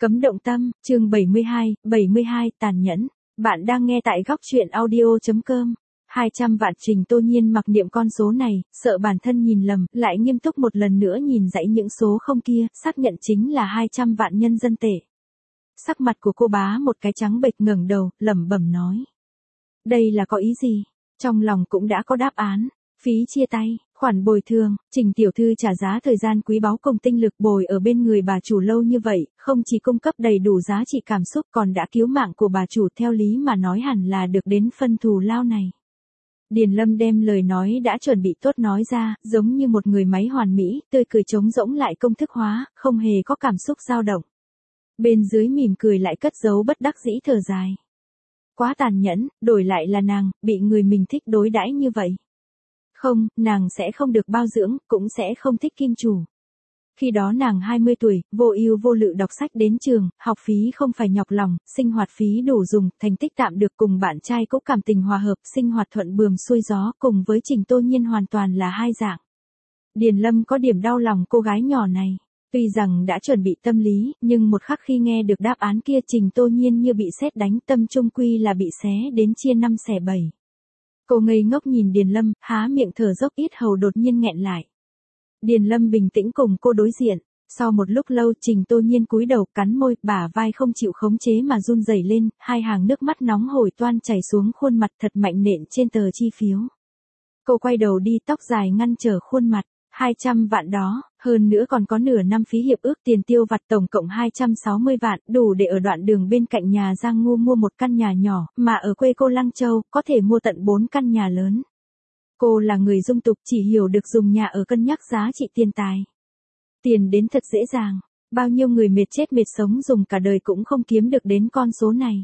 Cấm động tâm, chương 72, tàn nhẫn. Bạn đang nghe tại góc truyện audio.com. 200 vạn. Trình Tô Nhiên mặc niệm con số này, sợ bản thân nhìn lầm, lại nghiêm túc một lần nữa nhìn dãy những số không kia, xác nhận chính là 200 vạn nhân dân tệ. Sắc mặt của cô bá một cái trắng bệch, ngẩng đầu, lẩm bẩm nói. Đây là có ý gì? Trong lòng cũng đã có đáp án. Phí chia tay, khoản bồi thường, Trình tiểu thư trả giá thời gian quý báu cùng tinh lực bồi ở bên người bà chủ lâu như vậy, không chỉ cung cấp đầy đủ giá trị cảm xúc còn đã cứu mạng của bà chủ, theo lý mà nói hẳn là được đến phân thù lao này. Điền Lâm đem lời nói đã chuẩn bị tốt nói ra, giống như một người máy hoàn mỹ, tươi cười trống rỗng lại công thức hóa, không hề có cảm xúc dao động. Bên dưới mỉm cười lại cất giấu bất đắc dĩ thở dài. Quá tàn nhẫn, đổi lại là nàng, bị người mình thích đối đãi như vậy. Không, nàng sẽ không được bao dưỡng, cũng sẽ không thích kim chủ. Khi đó nàng 20 tuổi, vô ưu vô lự đọc sách đến trường, học phí không phải nhọc lòng, sinh hoạt phí đủ dùng, thành tích tạm được, cùng bạn trai cũng cảm tình hòa hợp, sinh hoạt thuận buồm xuôi gió, cùng với Trình Tô Nhiên hoàn toàn là hai dạng. Điền Lâm có điểm đau lòng cô gái nhỏ này. Tuy rằng đã chuẩn bị tâm lý, nhưng một khắc khi nghe được đáp án kia, Trình Tô Nhiên như bị sét đánh, tâm trung quy là bị xé đến chia năm xẻ bảy. Cô ngây ngốc nhìn Điền Lâm, há miệng thở dốc, yết hầu đột nhiên nghẹn lại. Điền Lâm bình tĩnh cùng cô đối diện. Sau một lúc lâu, Trình Tô Nhiên cúi đầu, cắn môi, bả vai không chịu khống chế mà run rẩy lên, hai hàng nước mắt nóng hổi toan chảy xuống khuôn mặt, thật mạnh nện trên tờ chi phiếu. Cô quay đầu đi, tóc dài ngăn trở khuôn mặt. 200 vạn đó, hơn nữa còn có nửa năm phí hiệp ước, tiền tiêu vặt tổng cộng 260 vạn, đủ để ở đoạn đường bên cạnh nhà Giang Ngô mua một căn nhà nhỏ, mà ở quê cô Lăng Châu, có thể mua tận 4 căn nhà lớn. Cô là người dung tục, chỉ hiểu được dùng nhà ở cân nhắc giá trị tiền tài. Tiền đến thật dễ dàng, bao nhiêu người mệt chết mệt sống dùng cả đời cũng không kiếm được đến con số này.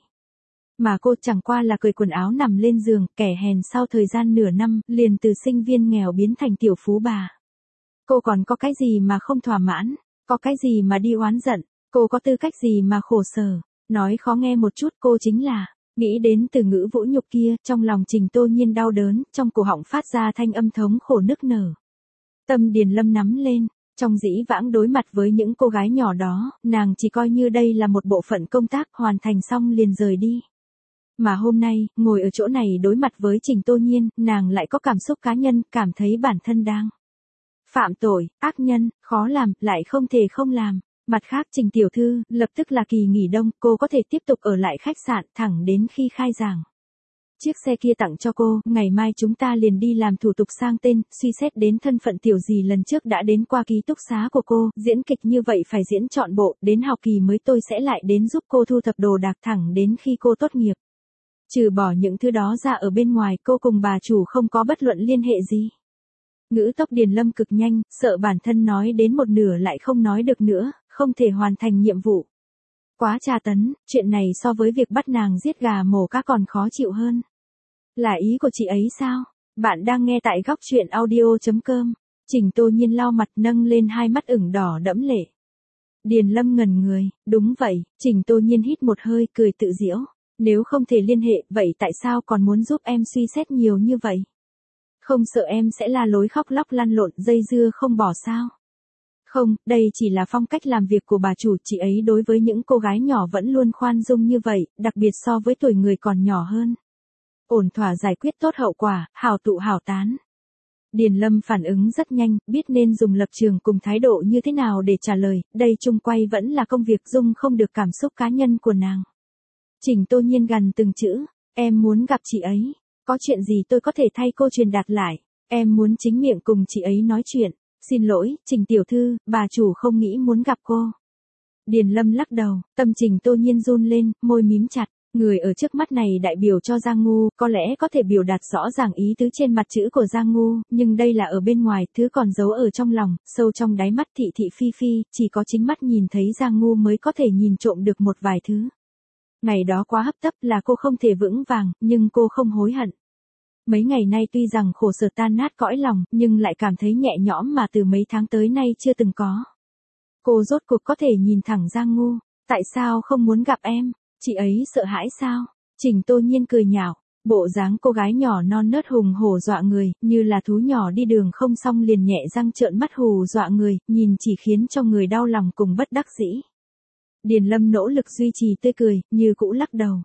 Mà cô chẳng qua là cởi quần áo nằm lên giường, kẻ hèn sau thời gian nửa năm, liền từ sinh viên nghèo biến thành tiểu phú bà. Cô còn có cái gì mà không thỏa mãn, có cái gì mà đi oán giận, cô có tư cách gì mà khổ sở. Nói khó nghe một chút, cô chính là, nghĩ đến từ ngữ vũ nhục kia, trong lòng Trình Tô Nhiên đau đớn, trong cổ họng phát ra thanh âm thống khổ nức nở. Tâm Điền Lâm nắm lên, trong dĩ vãng đối mặt với những cô gái nhỏ đó, nàng chỉ coi như đây là một bộ phận công tác, hoàn thành xong liền rời đi. Mà hôm nay, ngồi ở chỗ này đối mặt với Trình Tô Nhiên, nàng lại có cảm xúc cá nhân, cảm thấy bản thân đang phạm tội, ác nhân, khó làm, lại không thể không làm. Mặt khác, Trình tiểu thư, lập tức là kỳ nghỉ đông, cô có thể tiếp tục ở lại khách sạn thẳng đến khi khai giảng. Chiếc xe kia tặng cho cô, ngày mai chúng ta liền đi làm thủ tục sang tên, suy xét đến thân phận tiểu gì lần trước đã đến qua ký túc xá của cô, diễn kịch như vậy phải diễn trọn bộ, đến học kỳ mới tôi sẽ lại đến giúp cô thu thập đồ đạc thẳng đến khi cô tốt nghiệp. Trừ bỏ những thứ đó ra, ở bên ngoài cô cùng bà chủ không có bất luận liên hệ gì. Ngữ tốc Điền Lâm cực nhanh, sợ bản thân nói đến một nửa lại không nói được nữa, không thể hoàn thành nhiệm vụ. Quá tra tấn, chuyện này so với việc bắt nàng giết gà mổ cá còn khó chịu hơn. Là ý của chị ấy sao? Bạn đang nghe tại góc truyện audio.com. Trình Tô Nhiên lau mặt, nâng lên hai mắt ửng đỏ đẫm lệ. Điền Lâm ngẩn người, đúng vậy. Trình Tô Nhiên hít một hơi, cười tự giễu. Nếu không thể liên hệ, vậy tại sao còn muốn giúp em suy xét nhiều như vậy? Không sợ em sẽ la lối khóc lóc lăn lộn dây dưa không bỏ sao? Không, đây chỉ là phong cách làm việc của bà chủ, chị ấy đối với những cô gái nhỏ vẫn luôn khoan dung như vậy, đặc biệt so với tuổi người còn nhỏ hơn. Ổn thỏa giải quyết tốt hậu quả, hảo tụ hảo tán. Điền Lâm phản ứng rất nhanh, biết nên dùng lập trường cùng thái độ như thế nào để trả lời, đây chung quay vẫn là công việc, dung không được cảm xúc cá nhân của nàng. Trình Tô Nhiên gằn từng chữ, em muốn gặp chị ấy. Có chuyện gì tôi có thể thay cô truyền đạt lại, em muốn chính miệng cùng chị ấy nói chuyện. Xin lỗi, Trình tiểu thư, bà chủ không nghĩ muốn gặp cô. Điền Lâm lắc đầu, tâm Trình Tô Nhiên run lên, môi mím chặt. Người ở trước mắt này đại biểu cho Giang Ngu, có lẽ có thể biểu đạt rõ ràng ý tứ trên mặt chữ của Giang Ngu, nhưng đây là ở bên ngoài, thứ còn giấu ở trong lòng, sâu trong đáy mắt thị thị phi phi, chỉ có chính mắt nhìn thấy Giang Ngu mới có thể nhìn trộm được một vài thứ. Ngày đó quá hấp tấp là cô không thể vững vàng, nhưng cô không hối hận. Mấy ngày nay tuy rằng khổ sở tan nát cõi lòng, nhưng lại cảm thấy nhẹ nhõm mà từ mấy tháng tới nay chưa từng có. Cô rốt cuộc có thể nhìn thẳng Giang Ngu, tại sao không muốn gặp em, chị ấy sợ hãi sao? Trình Tô Nhiên cười nhạo, bộ dáng cô gái nhỏ non nớt hùng hổ dọa người, như là thú nhỏ đi đường không xong liền nhẹ răng trợn mắt hù dọa người, nhìn chỉ khiến cho người đau lòng cùng bất đắc dĩ. Điền Lâm nỗ lực duy trì tươi cười, như cũ lắc đầu.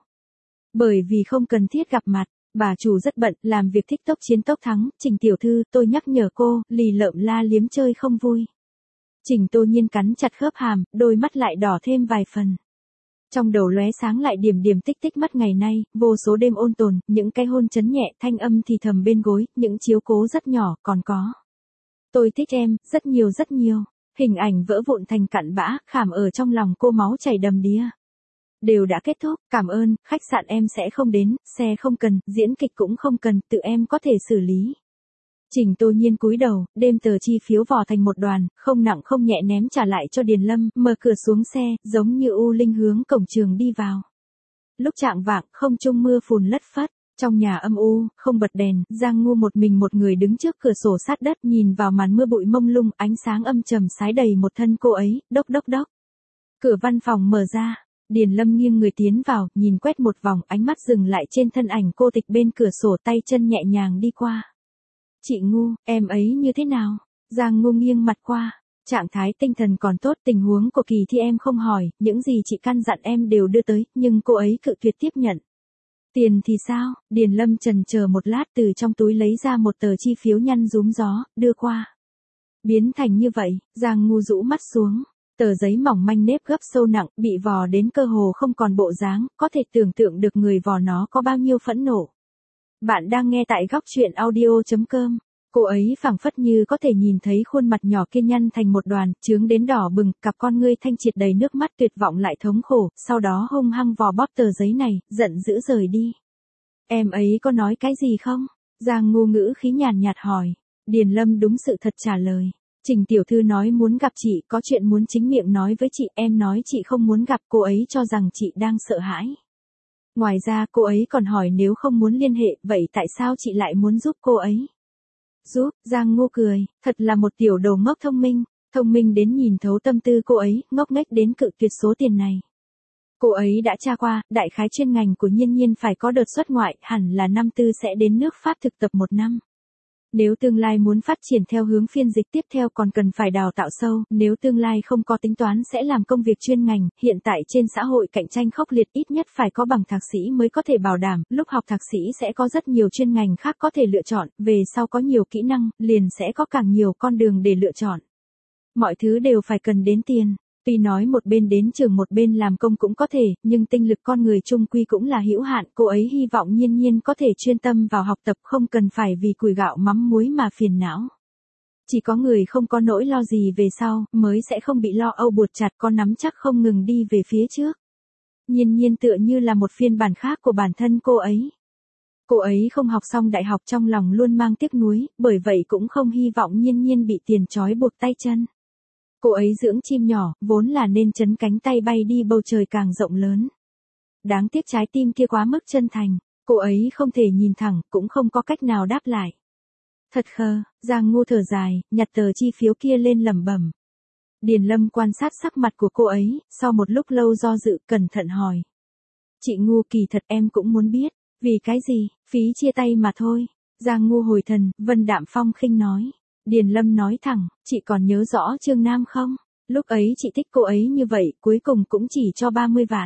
Bởi vì không cần thiết gặp mặt, bà chủ rất bận, làm việc thích tốc chiến tốc thắng, Trình tiểu thư, tôi nhắc nhở cô, lì lợm la liếm chơi không vui. Trình Tô Nhiên cắn chặt khớp hàm, đôi mắt lại đỏ thêm vài phần. Trong đầu lóe sáng lại điểm điểm tích tích mắt ngày nay, vô số đêm ôn tồn, những cái hôn chấn nhẹ, thanh âm thì thầm bên gối, những chiếu cố rất nhỏ, còn có. Tôi thích em, rất nhiều rất nhiều. Hình ảnh vỡ vụn thành cặn bã, khảm ở trong lòng cô máu chảy đầm đìa. Đều đã kết thúc, cảm ơn, khách sạn em sẽ không đến, xe không cần, diễn kịch cũng không cần, tự em có thể xử lý. Trình Tô Nhiên cúi đầu, đem tờ chi phiếu vò thành một đoàn, không nặng không nhẹ ném trả lại cho Điền Lâm, mở cửa xuống xe, giống như u linh hướng cổng trường đi vào. Lúc chạng vạng, không trung mưa phùn lất phất, trong nhà âm u, không bật đèn, Giang Ngu một mình một người đứng trước cửa sổ sát đất nhìn vào màn mưa bụi mông lung, ánh sáng âm trầm sái đầy một thân cô ấy, đốc đốc đốc. Cửa văn phòng mở ra, Điền Lâm nghiêng người tiến vào, nhìn quét một vòng, ánh mắt dừng lại trên thân ảnh cô tịch bên cửa sổ, tay chân nhẹ nhàng đi qua. Chị Ngu, em ấy như thế nào? Giang Ngu nghiêng mặt qua, trạng thái tinh thần còn tốt, tình huống của Kỳ Thi em không hỏi, những gì chị căn dặn em đều đưa tới, nhưng cô ấy cự tuyệt tiếp nhận. Tiền thì sao? Điền Lâm chần chờ một lát từ trong túi lấy ra một tờ chi phiếu nhăn rúm gió, đưa qua. Biến thành như vậy, Giang Ngu rũ mắt xuống. Tờ giấy mỏng manh nếp gấp sâu nặng, bị vò đến cơ hồ không còn bộ dáng, có thể tưởng tượng được người vò nó có bao nhiêu phẫn nộ. Bạn đang nghe tại góc truyện audio.com. Cô ấy phảng phất như có thể nhìn thấy khuôn mặt nhỏ kia nhăn thành một đoàn, chướng đến đỏ bừng, cặp con ngươi thanh triệt đầy nước mắt tuyệt vọng lại thống khổ, sau đó hung hăng vò bóp tờ giấy này, giận dữ rời đi. Em ấy có nói cái gì không? Giang Ngu ngữ khí nhàn nhạt hỏi. Điền Lâm đúng sự thật trả lời. Trình tiểu thư nói muốn gặp chị, có chuyện muốn chính miệng nói với chị, em nói chị không muốn gặp, cô ấy cho rằng chị đang sợ hãi. Ngoài ra cô ấy còn hỏi nếu không muốn liên hệ, vậy tại sao chị lại muốn giúp cô ấy? Giúp, Giang Ngu cười, thật là một tiểu đồ ngốc thông minh đến nhìn thấu tâm tư cô ấy, ngốc nghếch đến cự tuyệt số tiền này. Cô ấy đã tra qua, đại khái chuyên ngành của Nhiên Nhiên phải có đợt xuất ngoại, hẳn là năm tư sẽ đến nước Pháp thực tập 1 năm. Nếu tương lai muốn phát triển theo hướng phiên dịch tiếp theo còn cần phải đào tạo sâu, nếu tương lai không có tính toán sẽ làm công việc chuyên ngành, hiện tại trên xã hội cạnh tranh khốc liệt ít nhất phải có bằng thạc sĩ mới có thể bảo đảm, lúc học thạc sĩ sẽ có rất nhiều chuyên ngành khác có thể lựa chọn, về sau có nhiều kỹ năng, liền sẽ có càng nhiều con đường để lựa chọn. Mọi thứ đều phải cần đến tiền. Tuy nói một bên đến trường một bên làm công cũng có thể, nhưng tinh lực con người chung quy cũng là hữu hạn, cô ấy hy vọng Nhiên Nhiên có thể chuyên tâm vào học tập không cần phải vì củi gạo mắm muối mà phiền não. Chỉ có người không có nỗi lo gì về sau, mới sẽ không bị lo âu buộc chặt có nắm chắc không ngừng đi về phía trước. Nhiên Nhiên tựa như là một phiên bản khác của bản thân cô ấy. Cô ấy không học xong đại học trong lòng luôn mang tiếc nuối, bởi vậy cũng không hy vọng Nhiên Nhiên bị tiền trói buộc tay chân. Cô ấy dưỡng chim nhỏ, vốn là nên chấn cánh tay bay đi bầu trời càng rộng lớn. Đáng tiếc trái tim kia quá mức chân thành, cô ấy không thể nhìn thẳng, cũng không có cách nào đáp lại. Thật khờ, Giang Ngu thở dài, nhặt tờ chi phiếu kia lên lẩm bẩm. Điền Lâm quan sát sắc mặt của cô ấy, sau một lúc lâu do dự, cẩn thận hỏi. Chị Ngu, kỳ thật em cũng muốn biết, vì cái gì, phí chia tay mà thôi. Giang Ngu hồi thần, Vân Đạm Phong khinh nói. Điền Lâm nói thẳng, chị còn nhớ rõ Trương Nam không? Lúc ấy chị thích cô ấy như vậy, cuối cùng cũng chỉ cho 30 vạn.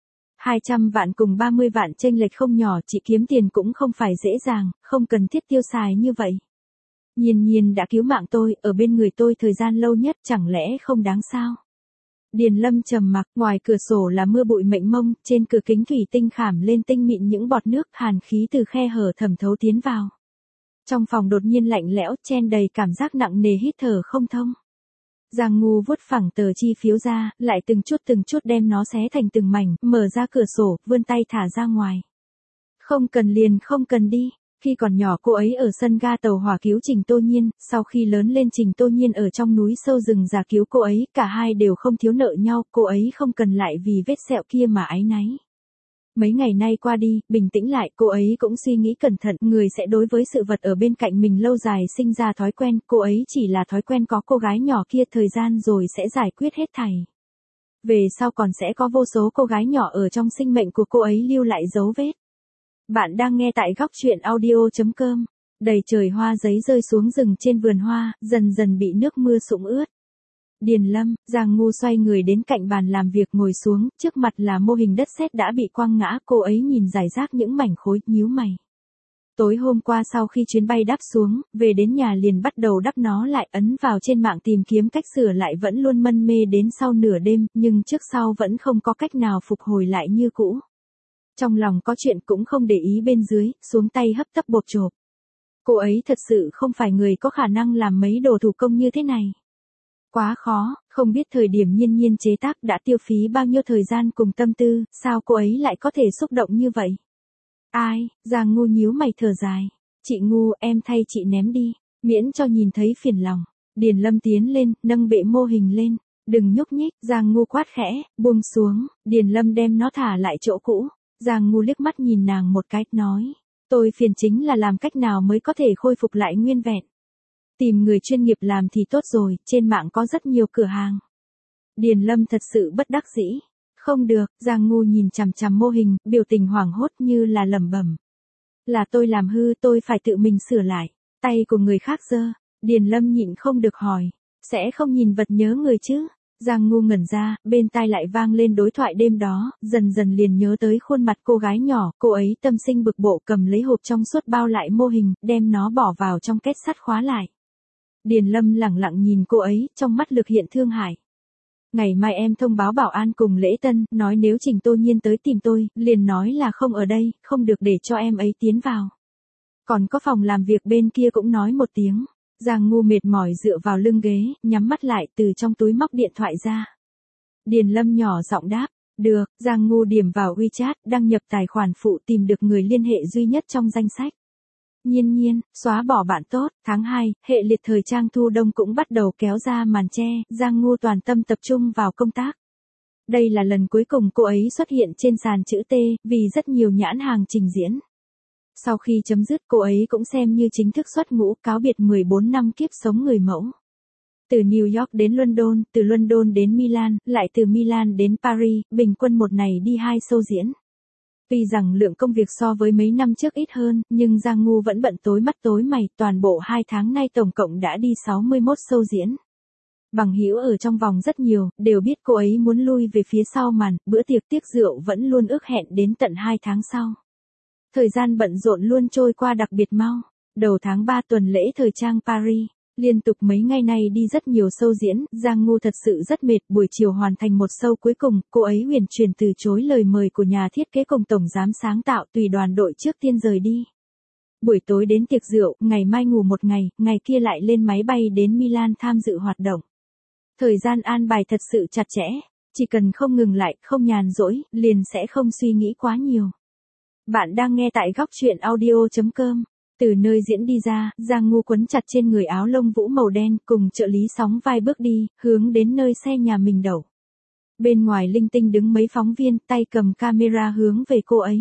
200 vạn cùng 30 vạn chênh lệch không nhỏ, chị kiếm tiền cũng không phải dễ dàng, không cần thiết tiêu xài như vậy. Nhiên Nhiên đã cứu mạng tôi, ở bên người tôi thời gian lâu nhất, chẳng lẽ không đáng sao? Điền Lâm trầm mặc, ngoài cửa sổ là mưa bụi mênh mông, trên cửa kính thủy tinh khảm lên tinh mịn những bọt nước, hàn khí từ khe hở thẩm thấu tiến vào. Trong phòng đột nhiên lạnh lẽo, chen đầy cảm giác nặng nề hít thở không thông. Giang Ngu vuốt phẳng tờ chi phiếu ra, lại từng chút đem nó xé thành từng mảnh, mở ra cửa sổ, vươn tay thả ra ngoài. Không cần liền không cần đi. Khi còn nhỏ cô ấy ở sân ga tàu hỏa cứu Trình Tô Nhiên, sau khi lớn lên Trình Tô Nhiên ở trong núi sâu rừng già cứu cô ấy, cả hai đều không thiếu nợ nhau, cô ấy không cần lại vì vết sẹo kia mà áy náy. Mấy ngày nay qua đi, bình tĩnh lại, cô ấy cũng suy nghĩ cẩn thận, người sẽ đối với sự vật ở bên cạnh mình lâu dài sinh ra thói quen, cô ấy chỉ là thói quen có cô gái nhỏ kia, thời gian rồi sẽ giải quyết hết thảy. Về sau còn sẽ có vô số cô gái nhỏ ở trong sinh mệnh của cô ấy lưu lại dấu vết. Bạn đang nghe tại góc truyện audio.com. Đầy trời hoa giấy rơi xuống rừng trên vườn hoa, dần dần bị nước mưa sũng ướt. Điền Lâm, Giang Ngu xoay người đến cạnh bàn làm việc ngồi xuống, trước mặt là mô hình đất sét đã bị quăng ngã, cô ấy nhìn rải rác những mảnh khối, nhíu mày. Tối hôm qua sau khi chuyến bay đáp xuống, về đến nhà liền bắt đầu đắp nó lại, ấn vào trên mạng tìm kiếm cách sửa lại, vẫn luôn mân mê đến sau nửa đêm, nhưng trước sau vẫn không có cách nào phục hồi lại như cũ. Trong lòng có chuyện cũng không để ý bên dưới, xuống tay hấp tấp bộp chộp. Cô ấy thật sự không phải người có khả năng làm mấy đồ thủ công như thế này. Quá khó, không biết thời điểm Nhiên Nhiên chế tác đã tiêu phí bao nhiêu thời gian cùng tâm tư, sao cô ấy lại có thể xúc động như vậy? Ai, Giang Ngu nhíu mày thở dài. Chị Ngu, em thay chị ném đi, miễn cho nhìn thấy phiền lòng. Điền Lâm tiến lên, nâng bệ mô hình lên. Đừng nhúc nhích, Giang Ngu quát khẽ, buông xuống, Điền Lâm đem nó thả lại chỗ cũ. Giang Ngu liếc mắt nhìn nàng một cái, nói. Tôi phiền chính là làm cách nào mới có thể khôi phục lại nguyên vẹn. Tìm người chuyên nghiệp làm thì tốt rồi, trên mạng có rất nhiều cửa hàng. Điền Lâm thật sự bất đắc dĩ. Không được, Giang Ngu nhìn chằm chằm mô hình, biểu tình hoảng hốt như là lẩm bẩm. Là tôi làm hư, tôi phải tự mình sửa lại. Tay của người khác giơ. Điền Lâm nhịn không được hỏi. Sẽ không nhìn vật nhớ người chứ? Giang Ngu ngẩn ra, bên tai lại vang lên đối thoại đêm đó, dần dần liền nhớ tới khuôn mặt cô gái nhỏ, cô ấy tâm sinh bực bội cầm lấy hộp trong suốt bao lại mô hình, đem nó bỏ vào trong két sắt khóa lại. Điền Lâm lẳng lặng nhìn cô ấy, trong mắt lực hiện thương hại. Ngày mai em thông báo bảo an cùng lễ tân, nói nếu Trình Tô Nhiên tới tìm tôi, liền nói là không ở đây, không được để cho em ấy tiến vào. Còn có phòng làm việc bên kia cũng nói một tiếng. Giang Ngu mệt mỏi dựa vào lưng ghế, nhắm mắt lại, từ trong túi móc điện thoại ra. Điền Lâm nhỏ giọng đáp, được. Giang Ngu điểm vào WeChat, đăng nhập tài khoản phụ, tìm được người liên hệ duy nhất trong danh sách. Nhiên Nhiên, xóa bỏ bạn tốt. Tháng 2, hệ liệt thời trang thu đông cũng bắt đầu kéo ra màn che, Giang Ngu toàn tâm tập trung vào công tác. Đây là lần cuối cùng cô ấy xuất hiện trên sàn chữ T, vì rất nhiều nhãn hàng trình diễn. Sau khi chấm dứt, cô ấy cũng xem như chính thức xuất ngũ, cáo biệt 14 năm kiếp sống người mẫu. Từ New York đến London, từ London đến Milan, lại từ Milan đến Paris, bình quân một ngày đi 2 show diễn. Tuy rằng lượng công việc so với mấy năm trước ít hơn, nhưng Giang Ngu vẫn bận tối mắt tối mày, toàn bộ 2 tháng nay tổng cộng đã đi 61 show diễn. Bằng hữu ở trong vòng rất nhiều, đều biết cô ấy muốn lui về phía sau màn, bữa tiệc tiệc rượu vẫn luôn ước hẹn đến tận 2 tháng sau. Thời gian bận rộn luôn trôi qua đặc biệt mau. Đầu tháng 3 tuần lễ thời trang Paris, liên tục mấy ngày nay đi rất nhiều show diễn, Giang Ngu thật sự rất mệt, buổi chiều hoàn thành một show cuối cùng, cô ấy huyền chuyển từ chối lời mời của nhà thiết kế cùng tổng giám sáng tạo, tùy đoàn đội trước tiên rời đi. Buổi tối đến tiệc rượu, ngày mai ngủ một ngày, ngày kia lại lên máy bay đến Milan tham dự hoạt động. Thời gian an bài thật sự chặt chẽ, chỉ cần không ngừng lại, không nhàn rỗi, liền sẽ không suy nghĩ quá nhiều. Bạn đang nghe tại góc truyện audio.com. Từ nơi diễn đi ra, Giang Ngu quấn chặt trên người áo lông vũ màu đen, cùng trợ lý sóng vai bước đi, hướng đến nơi xe nhà mình đậu. Bên ngoài linh tinh đứng mấy phóng viên, tay cầm camera hướng về cô ấy.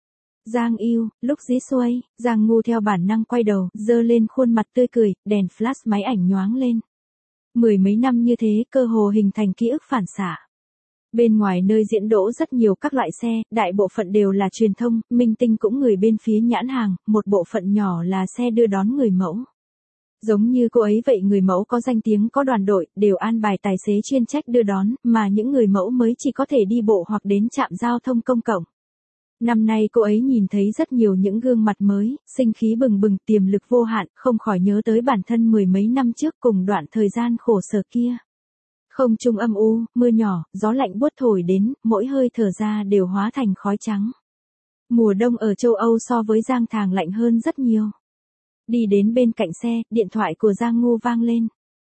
Giang yêu, lúc dí xuôi, Giang Ngu theo bản năng quay đầu, giơ lên khuôn mặt tươi cười, đèn flash máy ảnh nhoáng lên. Mười mấy năm như thế, cơ hồ hình thành ký ức phản xạ. Bên ngoài nơi diễn đỗ rất nhiều các loại xe, đại bộ phận đều là truyền thông, minh tinh cũng người bên phía nhãn hàng, một bộ phận nhỏ là xe đưa đón người mẫu. Giống như cô ấy vậy, người mẫu có danh tiếng có đoàn đội, đều an bài tài xế chuyên trách đưa đón, mà những người mẫu mới chỉ có thể đi bộ hoặc đến trạm giao thông công cộng. Năm nay cô ấy nhìn thấy rất nhiều những gương mặt mới, sinh khí bừng bừng, tiềm lực vô hạn, không khỏi nhớ tới bản thân mười mấy năm trước cùng đoạn thời gian khổ sở kia. Không trung âm u, mưa nhỏ, gió lạnh buốt thổi đến, mỗi hơi thở ra đều hóa thành khói trắng. Mùa đông ở châu Âu so với Giang Thàng lạnh hơn rất nhiều. Đi đến bên cạnh xe, điện thoại của Giang Ngu vang lên.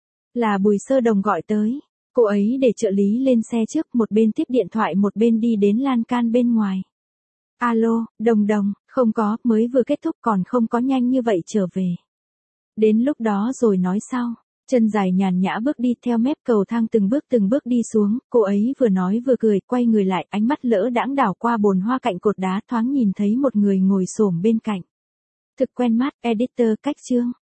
Là Bùi Sơ Đồng gọi tới. Cô ấy để trợ lý lên xe trước, một bên tiếp điện thoại một bên đi đến lan can bên ngoài. Alo, Đồng Đồng, không có, mới vừa kết thúc, còn không có nhanh như vậy trở về. Đến lúc đó rồi nói sau. Chân dài nhàn nhã bước đi theo mép cầu thang từng bước đi xuống, cô ấy vừa nói vừa cười, quay người lại, ánh mắt lỡ đãng đảo qua bồn hoa cạnh cột đá, thoáng nhìn thấy một người ngồi xổm bên cạnh. Thực quen mắt, editor Cách Chương.